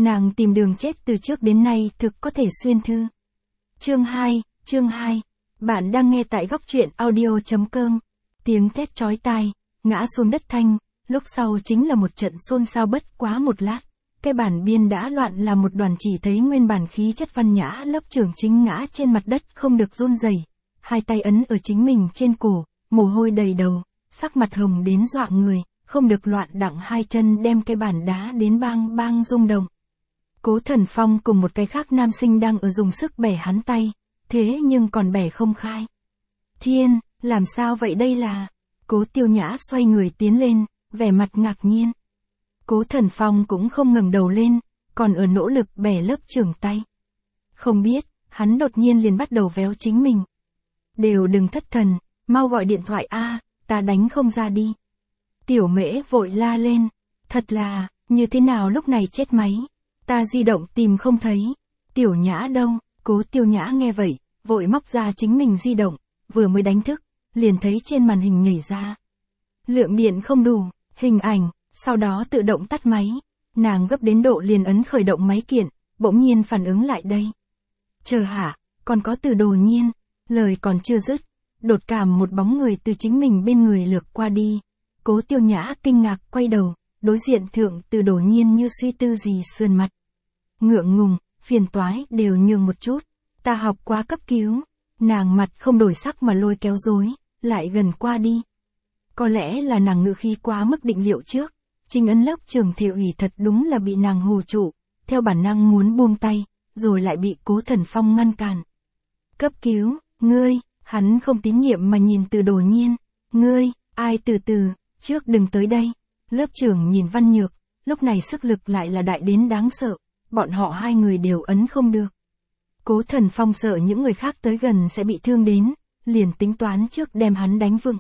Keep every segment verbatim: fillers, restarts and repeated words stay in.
Nàng tìm đường chết từ trước đến nay thực có thể xuyên thư. Chương hai, chương hai. Bạn đang nghe tại góc truyện audio.com. Tiếng thét chói tai, ngã xuống đất thanh, lúc sau chính là một trận xôn xao bất quá một lát. Cái bản biên đã loạn là một đoàn, chỉ thấy nguyên bản khí chất văn nhã lớp trưởng chính ngã trên mặt đất không được run rẩy, hai tay ấn ở chính mình trên cổ, mồ hôi đầy đầu, sắc mặt hồng đến dọa người, không được loạn đặng hai chân đem cái bản đá đến bang bang rung động. Cố Thần Phong cùng một cái khác nam sinh đang ở dùng sức bẻ hắn tay, thế nhưng còn bẻ không khai. Thiên, làm sao vậy đây là? Cố Tiêu Nhã xoay người tiến lên, vẻ mặt ngạc nhiên. Cố Thần Phong cũng không ngẩng đầu lên, còn ở nỗ lực bẻ lớp trưởng tay. Không biết, hắn đột nhiên liền bắt đầu véo chính mình. Đều đừng thất thần, mau gọi điện thoại a, ta đánh không ra đi. Tiểu Mễ vội la lên, thật là, như thế nào lúc này chết máy, ta di động tìm không thấy. Tiểu Nhã đâu? Cố Tiêu Nhã nghe vậy, vội móc ra chính mình di động, vừa mới đánh thức, liền thấy trên màn hình nhảy ra. Lượng điện không đủ, hình ảnh, sau đó tự động tắt máy. Nàng gấp đến độ liền ấn khởi động máy kiện, bỗng nhiên phản ứng lại đây. Chờ hả, còn có Từ Đồ Nhiên, lời còn chưa dứt, đột cảm một bóng người từ chính mình bên người lược qua đi. Cố Tiêu Nhã kinh ngạc quay đầu, đối diện thượng Từ Đồ Nhiên như suy tư gì sườn mặt. Ngượng ngùng, phiền toái đều nhường một chút, ta học quá cấp cứu. Nàng mặt không đổi sắc mà lôi kéo rối, lại gần qua đi. Có lẽ là nàng ngự khí quá mức định liệu trước, Trình Ân lớp trưởng Thiệu ủy thật đúng là bị nàng hù trụ, theo bản năng muốn buông tay, rồi lại bị Cố Thần Phong ngăn cản. Cấp cứu, ngươi, hắn không tín nhiệm mà nhìn Từ Đồ Nhiên, ngươi, ai từ từ, trước đừng tới đây. Lớp trưởng nhìn Văn Nhược, lúc này sức lực lại là đại đến đáng sợ, bọn họ hai người đều ấn không được. Cố Thần Phong sợ những người khác tới gần sẽ bị thương đến, liền tính toán trước đem hắn đánh vựng.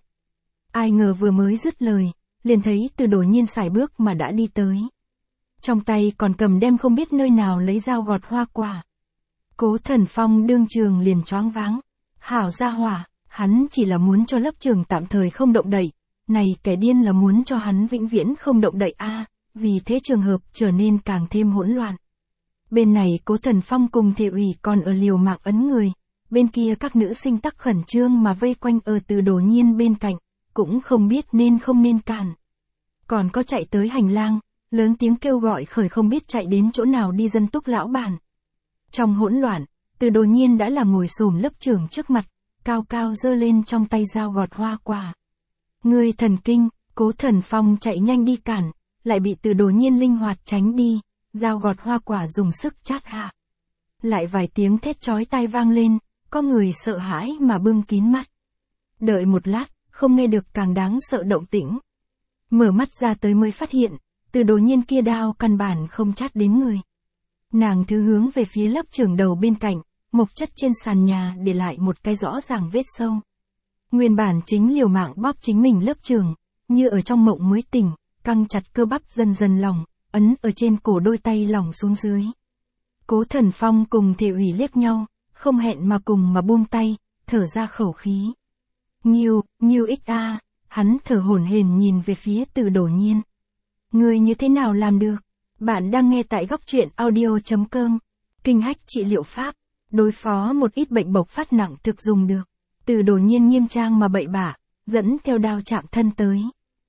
Ai ngờ vừa mới dứt lời, liền thấy Từ Đồ Nhiên sải bước mà đã đi tới. Trong tay còn cầm đem không biết nơi nào lấy dao gọt hoa quả. Cố Thần Phong đương trường liền choáng váng. Hảo gia hỏa, hắn chỉ là muốn cho lớp trưởng tạm thời không động đậy, này kẻ điên là muốn cho hắn vĩnh viễn không động đậy a, vì thế trường hợp trở nên càng thêm hỗn loạn. Bên này Cố Thần Phong cùng Thiệu ủy còn ở liều mạng ấn người, bên kia các nữ sinh tắc khẩn trương mà vây quanh ở Từ Đồ Nhiên bên cạnh, cũng không biết nên không nên cản. Còn có chạy tới hành lang, lớn tiếng kêu gọi khởi không biết chạy đến chỗ nào đi dân túc lão bản. Trong hỗn loạn, Từ Đồ Nhiên đã là ngồi xổm lớp trưởng trước mặt, cao cao giơ lên trong tay dao gọt hoa quả. Ngươi thần kinh, Cố Thần Phong chạy nhanh đi cản, lại bị Từ Đồ Nhiên linh hoạt tránh đi, dao gọt hoa quả dùng sức chát hạ. Lại vài tiếng thét chói tai vang lên, có người sợ hãi mà bưng kín mắt. Đợi một lát, không nghe được càng đáng sợ động tĩnh. Mở mắt ra tới mới phát hiện, Từ Đồ Nhiên kia đao căn bản không chát đến người. Nàng thứ hướng về phía lớp trưởng đầu bên cạnh, mộc chất trên sàn nhà để lại một cái rõ ràng vết sâu. Nguyên bản chính liều mạng bóp chính mình lớp trưởng, như ở trong mộng mới tỉnh, căng chặt cơ bắp dần dần lỏng, ấn ở trên cổ đôi tay lỏng xuống dưới. Cố Thần Phong cùng Thiệu ủy liếc nhau, không hẹn mà cùng mà buông tay, thở ra khẩu khí. Nghiêu, Nghiêu ích a, hắn thở hổn hển nhìn về phía Từ Đồ Nhiên. Ngươi như thế nào làm được? Bạn đang nghe tại góc truyện audio.com. Kinh hách trị liệu pháp, đối phó một ít bệnh bộc phát nặng thực dùng được. Từ Đồ Nhiên nghiêm trang mà bậy bạ, dẫn theo đao chạm thân tới.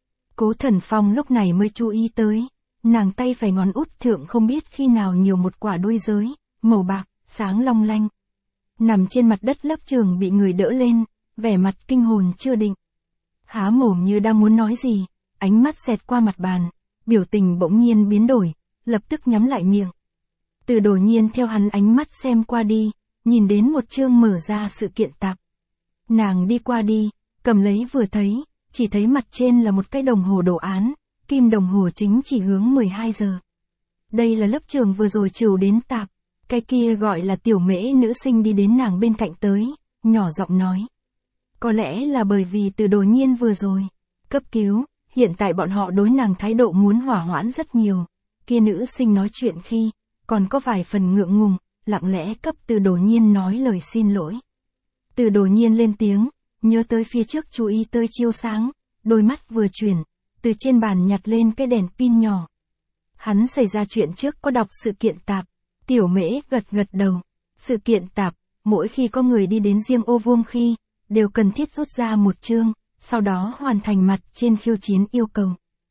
Cố Thần Phong lúc này mới chú ý tới, nàng tay phải ngón út thượng không biết khi nào nhiều một quả đuôi giới, màu bạc, sáng long lanh. Nằm trên mặt đất lớp trưởng bị người đỡ lên, vẻ mặt kinh hồn chưa định. Há mồm như đang muốn nói gì, ánh mắt xẹt qua mặt bàn, biểu tình bỗng nhiên biến đổi, lập tức nhắm lại miệng. Từ Đồ Nhiên theo hắn ánh mắt xem qua đi, nhìn đến một chương mở ra sự kiện tạp. Nàng đi qua đi, cầm lấy vừa thấy, chỉ thấy mặt trên là một cái đồng hồ đồ án, kim đồng hồ chính chỉ hướng mười hai giờ. Đây là lớp trưởng vừa rồi trừ đến tạp, cái kia gọi là Tiểu Mễ nữ sinh đi đến nàng bên cạnh tới, nhỏ giọng nói. Có lẽ là bởi vì Từ Đồ Nhiên vừa rồi cấp cứu, hiện tại bọn họ đối nàng thái độ muốn hỏa hoãn rất nhiều. Kia nữ sinh nói chuyện khi, còn có vài phần ngượng ngùng, lặng lẽ cấp Từ Đồ Nhiên nói lời xin lỗi. Từ Đồ Nhiên lên tiếng, nhớ tới phía trước chú ý tới chiếu sáng, đôi mắt vừa chuyển, từ trên bàn nhặt lên cái đèn pin nhỏ. Hắn xảy ra chuyện trước có đọc sự kiện tạp. Tiểu Mễ gật gật đầu. Sự kiện tạp, mỗi khi có người đi đến riêng ô vuông khi, đều cần thiết rút ra một chương, sau đó hoàn thành mặt trên khiêu chiến yêu cầu.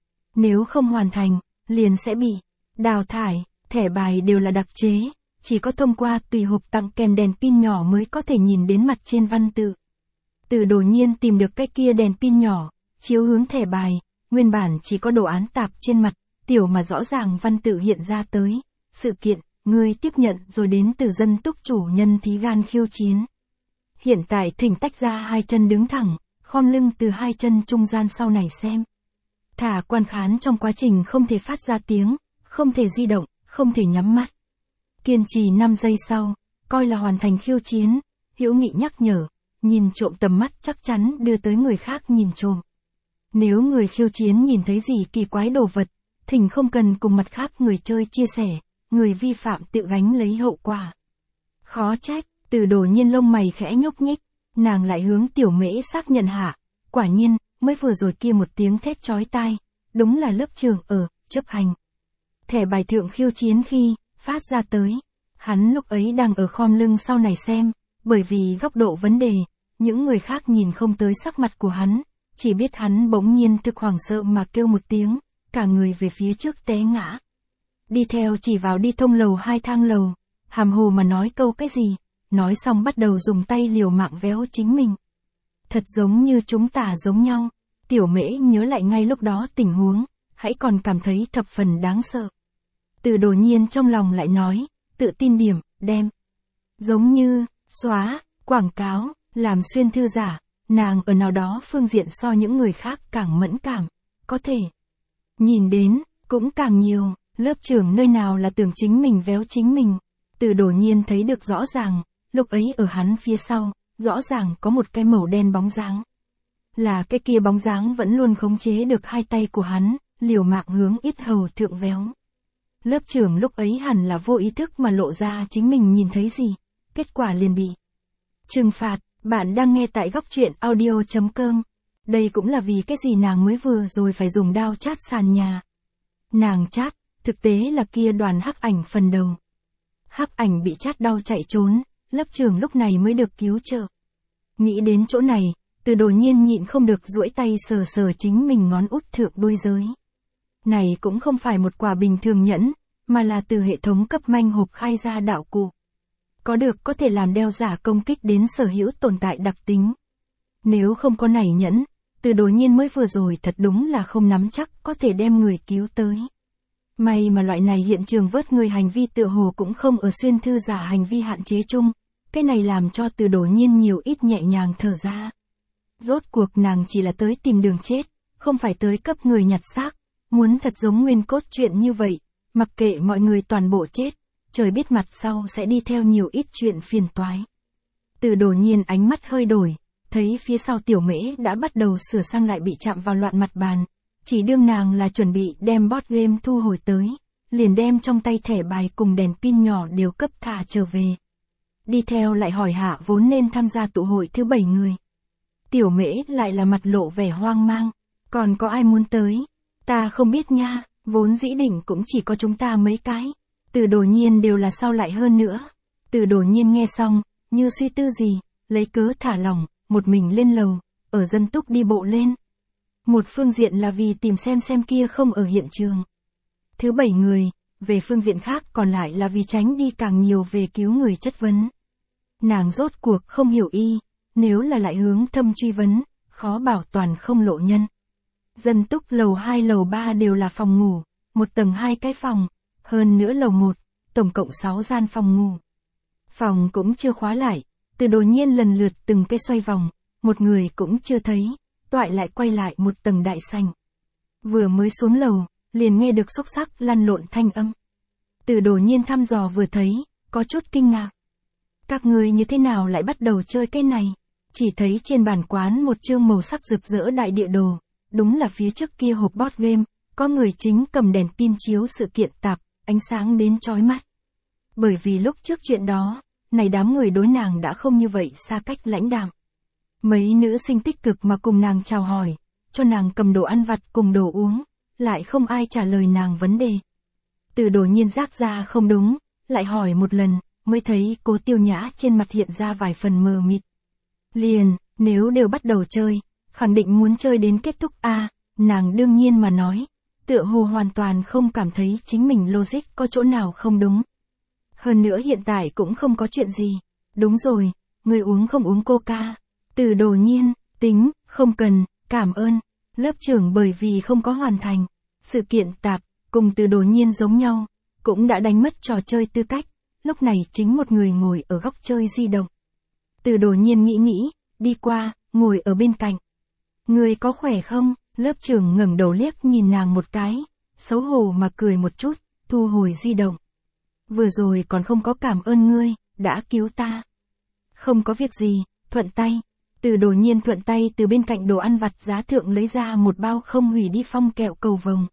Nếu không hoàn thành, liền sẽ bị đào thải. Thẻ bài đều là đặc chế, chỉ có thông qua tùy hộp tặng kèm đèn pin nhỏ mới có thể nhìn đến mặt trên văn tự. Từ Đổ Nhiên tìm được cái kia đèn pin nhỏ, chiếu hướng thẻ bài, nguyên bản chỉ có đồ án tạp trên mặt, tiểu mà rõ ràng văn tự hiện ra tới. Sự kiện, ngươi tiếp nhận rồi đến từ dân túc chủ nhân thí gan khiêu chiến. Hiện tại thỉnh tách ra hai chân đứng thẳng, khom lưng từ hai chân trung gian sau này xem. Thả quan khán trong quá trình không thể phát ra tiếng, không thể di động, không thể nhắm mắt. Kiên trì năm giây sau, coi là hoàn thành khiêu chiến, Hữu Nghị nhắc nhở, nhìn trộm tầm mắt chắc chắn đưa tới người khác nhìn trộm. Nếu người khiêu chiến nhìn thấy gì kỳ quái đồ vật, thỉnh không cần cùng mặt khác người chơi chia sẻ, người vi phạm tự gánh lấy hậu quả. Khó trách, Từ Đổ Nhiên lông mày khẽ nhúc nhích, nàng lại hướng Tiểu Mễ xác nhận hạ, quả nhiên, mới vừa rồi kia một tiếng thét chói tai, đúng là lớp trưởng ở, chấp hành. Thẻ bài thượng khiêu chiến khi, phát ra tới, hắn lúc ấy đang ở khom lưng sau này xem, bởi vì góc độ vấn đề, những người khác nhìn không tới sắc mặt của hắn, chỉ biết hắn bỗng nhiên thực hoảng sợ mà kêu một tiếng, cả người về phía trước té ngã. Đi theo chỉ vào đi thông lầu hai thang lầu, hàm hồ mà nói câu cái gì, nói xong bắt đầu dùng tay liều mạng véo chính mình. Thật giống như chúng ta giống nhau, Tiểu Mễ nhớ lại ngay lúc đó tình huống, hãy còn cảm thấy thập phần đáng sợ. Từ Đổ Nhiên trong lòng lại nói, tự tin điểm, đem. Giống như, xóa, quảng cáo, làm xuyên thư giả, nàng ở nào đó phương diện so những người khác càng mẫn cảm, có thể. Nhìn đến, cũng càng nhiều, lớp trưởng nơi nào là tưởng chính mình véo chính mình. Từ Đổ Nhiên thấy được rõ ràng, lúc ấy ở hắn phía sau, rõ ràng có một cái màu đen bóng dáng. Là cái kia bóng dáng vẫn luôn khống chế được hai tay của hắn, liều mạng hướng yết hầu thượng véo. Lớp trưởng lúc ấy hẳn là vô ý thức mà lộ ra chính mình nhìn thấy gì, kết quả liền bị trừng phạt. Bạn đang nghe tại góc truyện audio chấm com. Đây cũng là vì cái gì nàng mới vừa rồi phải dùng đao chát sàn nhà. Nàng chát, thực tế là kia đoàn hắc ảnh phần đầu. Hắc ảnh bị chát đau chạy trốn, lớp trưởng lúc này mới được cứu trợ. Nghĩ đến chỗ này, Từ Đổ Nhiên nhịn không được duỗi tay sờ sờ chính mình ngón út thượng đuôi giới. Này cũng không phải một quả bình thường nhẫn, mà là từ hệ thống cấp manh hộp khai ra đạo cụ. Có được có thể làm đeo giả công kích đến sở hữu tồn tại đặc tính. Nếu không có này nhẫn, Từ Đổ Nhiên mới vừa rồi thật đúng là không nắm chắc có thể đem người cứu tới. May mà loại này hiện trường vớt người hành vi tựa hồ cũng không ở xuyên thư giả hành vi hạn chế chung, cái này làm cho Từ Đổ Nhiên nhiều ít nhẹ nhàng thở ra. Rốt cuộc nàng chỉ là tới tìm đường chết, không phải tới cấp người nhặt xác, muốn thật giống nguyên cốt chuyện như vậy, mặc kệ mọi người toàn bộ chết, trời biết mặt sau sẽ đi theo nhiều ít chuyện phiền toái. Từ Đổ Nhiên ánh mắt hơi đổi, thấy phía sau Tiểu Mễ đã bắt đầu sửa sang lại bị chạm vào loạn mặt bàn, chỉ đương nàng là chuẩn bị đem board game thu hồi tới, liền đem trong tay thẻ bài cùng đèn pin nhỏ đều cấp thả trở về. Đi theo lại hỏi hạ vốn nên tham gia tụ hội thứ bảy người. Tiểu Mễ lại là mặt lộ vẻ hoang mang, còn có ai muốn tới? Ta không biết nha, vốn dĩ định cũng chỉ có chúng ta mấy cái. Từ Đổ Nhiên đều là sao lại hơn nữa. Từ Đổ Nhiên nghe xong, như suy tư gì, lấy cớ thả lỏng, một mình lên lầu, ở dân túc đi bộ lên. Một phương diện là vì tìm xem xem kia không ở hiện trường. Thứ bảy người, về phương diện khác còn lại là vì tránh đi càng nhiều về cứu người chất vấn. Nàng rốt cuộc không hiểu y, nếu là lại hướng thâm truy vấn, khó bảo toàn không lộ nhân. Dân túc lầu hai lầu ba đều là phòng ngủ, một tầng hai cái phòng, hơn nữa lầu một, tổng cộng sáu gian phòng ngủ. Phòng cũng chưa khóa lại, Từ Đổ Nhiên lần lượt từng cái xoay vòng, một người cũng chưa thấy, toại lại quay lại một tầng đại sảnh. Vừa mới xuống lầu, liền nghe được xúc xắc lăn lộn thanh âm. Từ Đổ Nhiên thăm dò vừa thấy, có chút kinh ngạc. Các người như thế nào lại bắt đầu chơi cái này? Chỉ thấy trên bàn quán một chương màu sắc rực rỡ đại địa đồ, đúng là phía trước kia hộp board game, có người chính cầm đèn pin chiếu sự kiện tạp, ánh sáng đến chói mắt. Bởi vì lúc trước chuyện đó, này đám người đối nàng đã không như vậy xa cách lãnh đạm. Mấy nữ sinh tích cực mà cùng nàng chào hỏi, cho nàng cầm đồ ăn vặt cùng đồ uống, lại không ai trả lời nàng vấn đề. Từ Đồ Nhiên giác ra không đúng, lại hỏi một lần, mới thấy Cố Tiêu Nhã trên mặt hiện ra vài phần mờ mịt. Liền, nếu đều bắt đầu chơi, khẳng định muốn chơi đến kết thúc a, nàng đương nhiên mà nói, tựa hồ hoàn toàn không cảm thấy chính mình logic có chỗ nào không đúng. Hơn nữa hiện tại cũng không có chuyện gì. Đúng rồi, người uống không uống coca. Từ Đồ Nhiên, tính, không cần, cảm ơn. Lớp trưởng bởi vì không có hoàn thành sự kiện tạp, cùng Từ Đồ Nhiên giống nhau, cũng đã đánh mất trò chơi tư cách, lúc này chính một người ngồi ở góc chơi di động. Từ Đồ Nhiên nghĩ nghĩ, đi qua, ngồi ở bên cạnh. Người có khỏe không? Lớp trưởng ngẩng đầu liếc nhìn nàng một cái, xấu hổ mà cười một chút, thu hồi di động. Vừa rồi còn không có cảm ơn ngươi, đã cứu ta. Không có việc gì, thuận tay. Từ Đồ Nhiên thuận tay từ bên cạnh đồ ăn vặt giá thượng lấy ra một bao không hủy đi phong kẹo cầu vồng.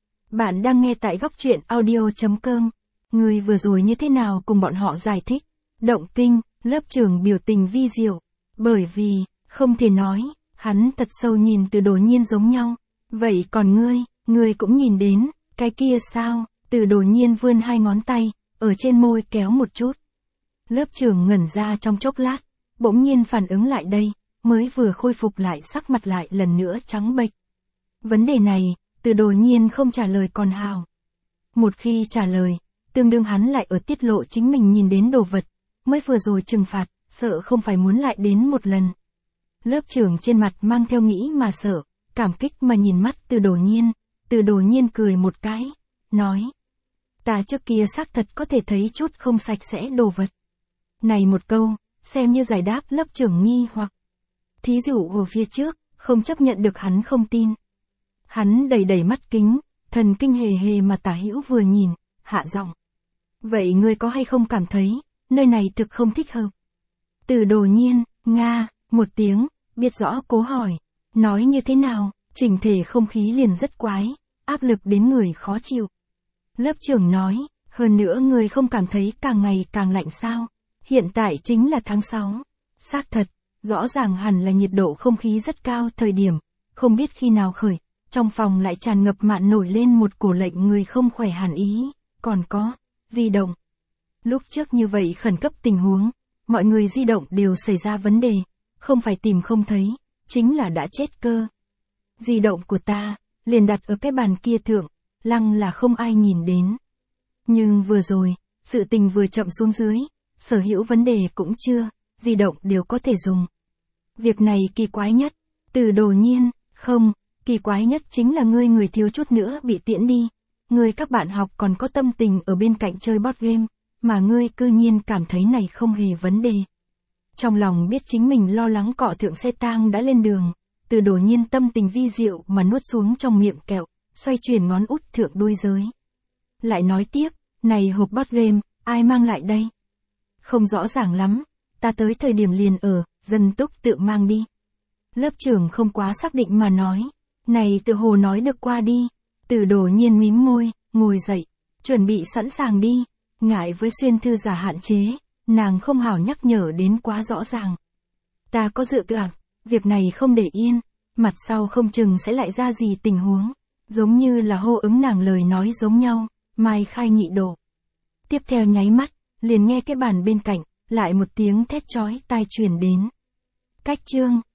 Bạn đang nghe tại góc truyện audio chấm com. Ngươi vừa rồi như thế nào cùng bọn họ giải thích? Động kinh, lớp trưởng biểu tình vi diệu. Bởi vì, không thể nói, hắn thật sâu nhìn Từ Đồ Nhiên giống nhau. Vậy còn ngươi, ngươi cũng nhìn đến, cái kia sao? Từ Đồ Nhiên vươn hai ngón tay, ở trên môi kéo một chút. Lớp trưởng ngẩn ra trong chốc lát, bỗng nhiên phản ứng lại đây, mới vừa khôi phục lại sắc mặt lại lần nữa trắng bệch. Vấn đề này, Từ Đồ Nhiên không trả lời còn hào. Một khi trả lời, tương đương hắn lại ở tiết lộ chính mình nhìn đến đồ vật, mới vừa rồi trừng phạt, sợ không phải muốn lại đến một lần. Lớp trưởng trên mặt mang theo nghĩ mà sợ, cảm kích mà nhìn mắt Từ Đồ Nhiên, Từ Đồ Nhiên cười một cái, nói. Ta trước kia xác thật có thể thấy chút không sạch sẽ đồ vật. Này một câu, xem như giải đáp lớp trưởng nghi hoặc. Thí dụ ở phía trước, không chấp nhận được hắn không tin. Hắn đầy đầy mắt kính, thần kinh hề hề mà Tả Hữu vừa nhìn, hạ giọng. Vậy ngươi có hay không cảm thấy, nơi này thực không thích hợp? Từ Đồ Nhiên, nga, một tiếng, biết rõ cố hỏi. Nói như thế nào, chỉnh thể không khí liền rất quái, áp lực đến người khó chịu. Lớp trưởng nói, hơn nữa người không cảm thấy càng ngày càng lạnh sao? Hiện tại chính là tháng sáu. Xác thật, rõ ràng hẳn là nhiệt độ không khí rất cao thời điểm, không biết khi nào khởi, trong phòng lại tràn ngập mạn nổi lên một cổ lệnh người không khỏe hẳn ý, còn có, di động. Lúc trước như vậy khẩn cấp tình huống, mọi người di động đều xảy ra vấn đề, không phải tìm không thấy, chính là đã chết cơ. Di động của ta, liền đặt ở cái bàn kia thượng, lăng là không ai nhìn đến. Nhưng vừa rồi, sự tình vừa chậm xuống dưới, sở hữu vấn đề cũng chưa, di động đều có thể dùng. Việc này kỳ quái nhất, Từ Đồ Nhiên, không, kỳ quái nhất chính là ngươi người thiếu chút nữa bị tiễn đi. Ngươi các bạn học còn có tâm tình ở bên cạnh chơi board game, mà ngươi cư nhiên cảm thấy này không hề vấn đề. Trong lòng biết chính mình lo lắng cọ thượng xe tang đã lên đường, Từ Đồ Nhiên tâm tình vi diệu mà nuốt xuống trong miệng kẹo, xoay chuyển ngón út thượng đuôi giới. Lại nói tiếp, này hộp board game, ai mang lại đây? Không rõ ràng lắm, ta tới thời điểm liền ở, dân túc tự mang đi. Lớp trưởng không quá xác định mà nói, này tự hồ nói được qua đi. Từ Đồ Nhiên mím môi, ngồi dậy, chuẩn bị sẵn sàng đi. Ngại với xuyên thư giả hạn chế, nàng không hảo nhắc nhở đến quá rõ ràng. Ta có dự cảm, việc này không để yên, mặt sau không chừng sẽ lại ra gì tình huống. Giống như là hô ứng nàng lời nói giống nhau, mai khai nhị độ. Tiếp theo nháy mắt, liền nghe cái bàn bên cạnh, lại một tiếng thét chói tai truyền đến. Cách chương.